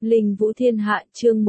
Linh Vũ Thiên Hạ chương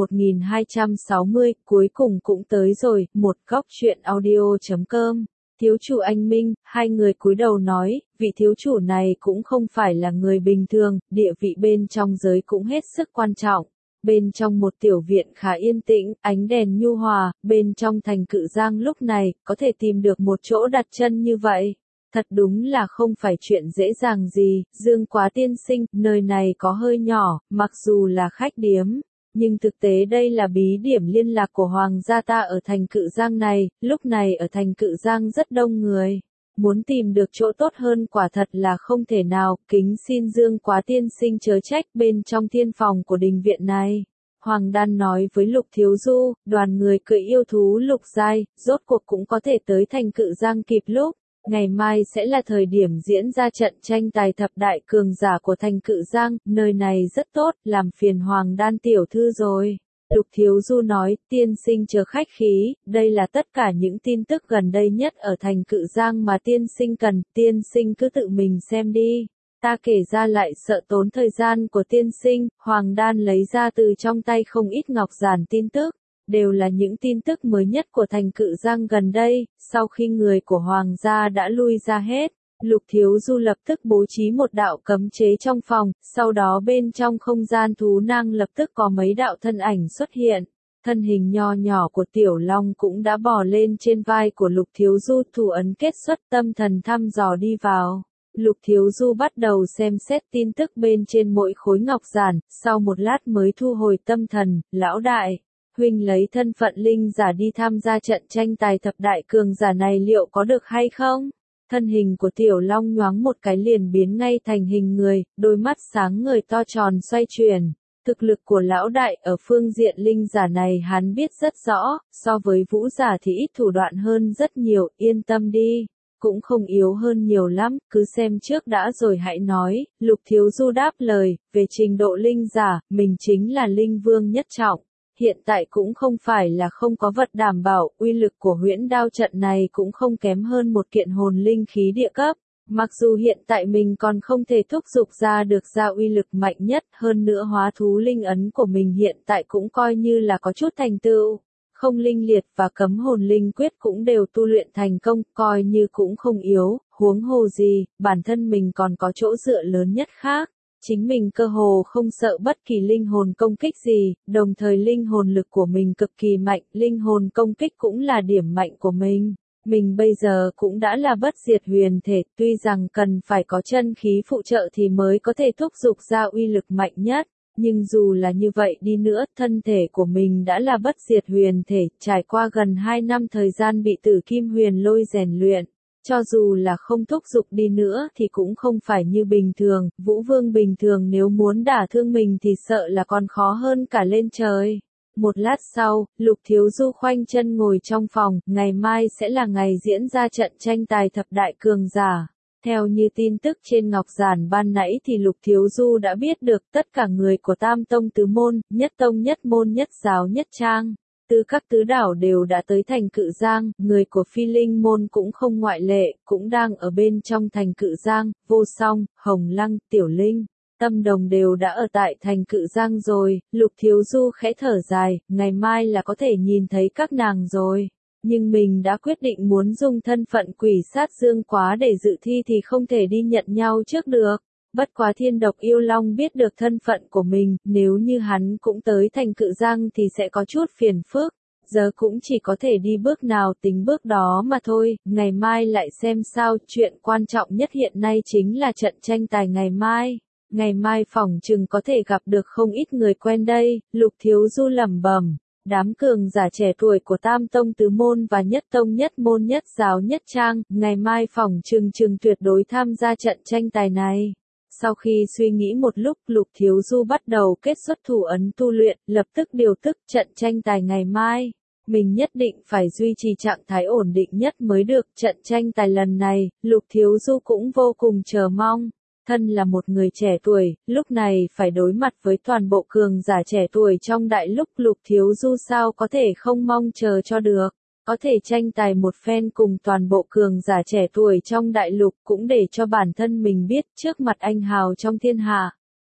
1260, cuối cùng cũng tới rồi, một góc truyện audio.com. Thiếu chủ anh Minh, hai người cúi đầu nói, vị thiếu chủ này cũng không phải là người bình thường, địa vị bên trong giới cũng hết sức quan trọng. Bên trong một tiểu viện khá yên tĩnh, ánh đèn nhu hòa, bên trong thành Cự Giang lúc này, có thể tìm được một chỗ đặt chân như vậy. Thật đúng là không phải chuyện dễ dàng gì, Dương Quá tiên sinh, nơi này có hơi nhỏ, mặc dù là khách điếm, nhưng thực tế đây là bí điểm liên lạc của Hoàng gia ta ở thành Cự Giang này, lúc này ở thành Cự Giang rất đông người. Muốn tìm được chỗ tốt hơn quả thật là không thể nào, kính xin Dương Quá tiên sinh chớ trách bên trong thiên phòng của đình viện này. Hoàng Đan nói với Lục Thiếu Du, đoàn người cưỡi yêu thú Lục Giai, rốt cuộc cũng có thể tới thành Cự Giang kịp lúc. Ngày mai sẽ là thời điểm diễn ra trận tranh tài thập đại cường giả của thành Cự Giang, nơi này rất tốt, làm phiền Hoàng Đan tiểu thư rồi. Lục Thiếu Du nói, tiên sinh chớ khách khí, đây là tất cả những tin tức gần đây nhất ở thành Cự Giang mà tiên sinh cần, tiên sinh cứ tự mình xem đi. Ta kể ra lại sợ tốn thời gian của tiên sinh, Hoàng Đan lấy ra từ trong tay không ít ngọc giản tin tức. Đều là những tin tức mới nhất của thành Cự Giang gần đây, sau khi người của Hoàng gia đã lui ra hết, Lục Thiếu Du lập tức bố trí một đạo cấm chế trong phòng, sau đó bên trong không gian thú năng lập tức có mấy đạo thân ảnh xuất hiện. Thân hình nho nhỏ của Tiểu Long cũng đã bò lên trên vai của Lục Thiếu Du, thủ ấn kết xuất, tâm thần thăm dò đi vào. Lục Thiếu Du bắt đầu xem xét tin tức bên trên mỗi khối ngọc giản, sau một lát mới thu hồi tâm thần, lão đại. Huynh lấy thân phận linh giả đi tham gia trận tranh tài thập đại cường giả này liệu có được hay không? Thân hình của Tiểu Long nhoáng một cái liền biến ngay thành hình người, đôi mắt sáng ngời to tròn xoay chuyển. Thực lực của lão đại ở phương diện linh giả này hắn biết rất rõ, so với vũ giả thì ít thủ đoạn hơn rất nhiều, yên tâm đi. Cũng không yếu hơn nhiều lắm, cứ xem trước đã rồi hãy nói. Lục Thiếu Du đáp lời, về trình độ linh giả, mình chính là linh vương nhất trọng. Hiện tại cũng không phải là không có vật đảm bảo, uy lực của huyễn đao trận này cũng không kém hơn một kiện hồn linh khí địa cấp. Mặc dù hiện tại mình còn không thể thúc giục ra được ra uy lực mạnh nhất, hơn nữa hóa thú linh ấn của mình hiện tại cũng coi như là có chút thành tựu. Không linh liệt và cấm hồn linh quyết cũng đều tu luyện thành công, coi như cũng không yếu, huống hồ gì, bản thân mình còn có chỗ dựa lớn nhất khác. Chính mình cơ hồ không sợ bất kỳ linh hồn công kích gì, đồng thời linh hồn lực của mình cực kỳ mạnh, linh hồn công kích cũng là điểm mạnh của mình. Mình bây giờ cũng đã là bất diệt huyền thể, tuy rằng cần phải có chân khí phụ trợ thì mới có thể thúc giục ra uy lực mạnh nhất. Nhưng dù là như vậy đi nữa, thân thể của mình đã là bất diệt huyền thể, trải qua gần 2 năm thời gian bị Tử Kim Huyền Lôi rèn luyện. Cho dù là không thúc giục đi nữa thì cũng không phải như bình thường, Vũ Vương bình thường nếu muốn đả thương mình thì sợ là còn khó hơn cả lên trời. Một lát sau, Lục Thiếu Du khoanh chân ngồi trong phòng, ngày mai sẽ là ngày diễn ra trận tranh tài thập đại cường giả. Theo như tin tức trên ngọc giản ban nãy thì Lục Thiếu Du đã biết được tất cả người của Tam Tông Tứ Môn, Nhất Tông Nhất Môn Nhất Giáo Nhất Trang. Từ các tứ đảo đều đã tới thành Cự Giang, người của Phi Linh môn cũng không ngoại lệ, cũng đang ở bên trong thành Cự Giang, Vô Song, Hồng Lăng, Tiểu Linh, Tâm Đồng đều đã ở tại thành Cự Giang rồi. Lục Thiếu Du khẽ thở dài, ngày mai là có thể nhìn thấy các nàng rồi. Nhưng mình đã quyết định muốn dùng thân phận quỷ sát Dương Quá để dự thi thì không thể đi nhận nhau trước được. Bất quá Thiên Độc Yêu Long biết được thân phận của mình, nếu như hắn cũng tới thành Cự Giang thì sẽ có chút phiền phức. Giờ cũng chỉ có thể đi bước nào tính bước đó mà thôi, ngày mai lại xem sao, chuyện quan trọng nhất hiện nay chính là trận tranh tài ngày mai. Ngày mai phỏng chừng có thể gặp được không ít người quen đây, Lục Thiếu Du lẩm bẩm. Đám cường giả trẻ tuổi của Tam Tông Tứ Môn và Nhất Tông Nhất Môn Nhất Giáo Nhất Trang, ngày mai phỏng chừng tuyệt đối tham gia trận tranh tài này. Sau khi suy nghĩ một lúc, Lục Thiếu Du bắt đầu kết xuất thủ ấn tu luyện, lập tức điều tức trận tranh tài ngày mai. Mình nhất định phải duy trì trạng thái ổn định nhất mới được, trận tranh tài lần này, Lục Thiếu Du cũng vô cùng chờ mong. Thân là một người trẻ tuổi, lúc này phải đối mặt với toàn bộ cường giả trẻ tuổi trong đại lục, Lục Thiếu Du sao có thể không mong chờ cho được. Có thể tranh tài một phen cùng toàn bộ cường giả trẻ tuổi trong đại lục cũng để cho bản thân mình biết trước mặt anh hào trong thiên hạ.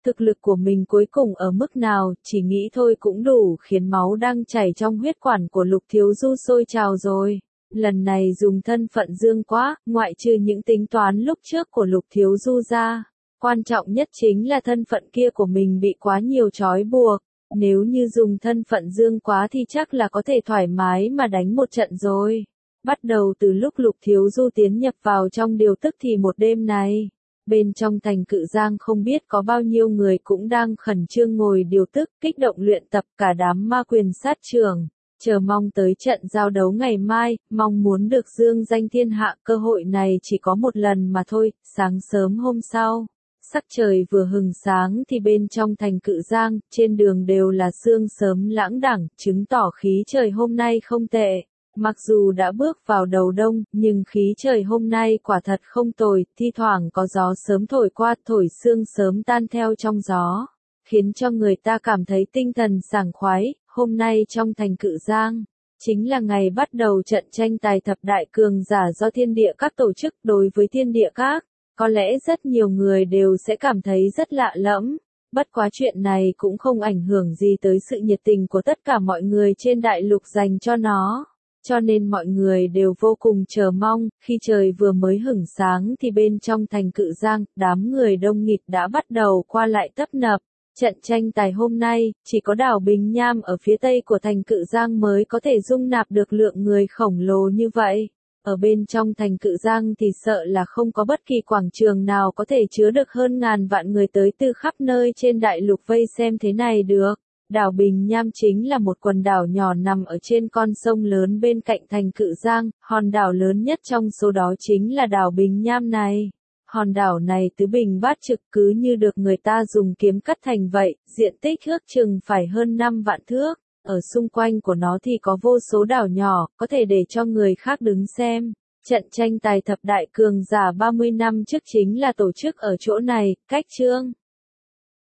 Thực lực của mình cuối cùng ở mức nào, chỉ nghĩ thôi cũng đủ khiến máu đang chảy trong huyết quản của Lục Thiếu Du sôi trào rồi. Lần này dùng thân phận Dương Quá, ngoại trừ những tính toán lúc trước của Lục Thiếu Du ra. Quan trọng nhất chính là thân phận kia của mình bị quá nhiều trói buộc. Nếu như dùng thân phận Dương Quá thì chắc là có thể thoải mái mà đánh một trận rồi. Bắt đầu từ lúc Lục Thiếu Du tiến nhập vào trong điều tức thì một đêm này, bên trong thành Cự Giang không biết có bao nhiêu người cũng đang khẩn trương ngồi điều tức, kích động luyện tập cả đám ma quyền sát trưởng. Chờ mong tới trận giao đấu ngày mai, mong muốn được dương danh thiên hạ, cơ hội này chỉ có một lần mà thôi. Sáng sớm hôm sau, sắc trời vừa hừng sáng thì bên trong thành Cự Giang, trên đường đều là sương sớm lãng đẳng, chứng tỏ khí trời hôm nay không tệ. Mặc dù đã bước vào đầu đông, nhưng khí trời hôm nay quả thật không tồi, thi thoảng có gió sớm thổi qua, thổi sương sớm tan theo trong gió, khiến cho người ta cảm thấy tinh thần sảng khoái. Hôm nay trong thành Cự Giang, chính là ngày bắt đầu trận tranh tài thập đại cường giả do thiên địa các tổ chức. Đối với thiên địa các, có lẽ rất nhiều người đều sẽ cảm thấy rất lạ lẫm. Bất quá chuyện này cũng không ảnh hưởng gì tới sự nhiệt tình của tất cả mọi người trên đại lục dành cho nó. Cho nên mọi người đều vô cùng chờ mong, khi trời vừa mới hửng sáng thì bên trong thành Cự Giang, đám người đông nghịt đã bắt đầu qua lại tấp nập. Trận tranh tài hôm nay, chỉ có đảo Bình Nham ở phía tây của thành Cự Giang mới có thể dung nạp được lượng người khổng lồ như vậy. Ở bên trong thành Cự Giang thì sợ là không có bất kỳ quảng trường nào có thể chứa được hơn ngàn vạn người tới từ khắp nơi trên đại lục vây xem thế này được. Đảo Bình Nham chính là một quần đảo nhỏ nằm ở trên con sông lớn bên cạnh thành Cự Giang, hòn đảo lớn nhất trong số đó chính là đảo Bình Nham này. Hòn đảo này tứ bình bát trực cứ như được người ta dùng kiếm cắt thành vậy, diện tích ước chừng phải hơn 5 vạn thước. Ở xung quanh của nó thì có vô số đảo nhỏ, có thể để cho người khác đứng xem. Trận tranh tài thập đại cường giả 30 năm trước chính là tổ chức ở chỗ này, cách chương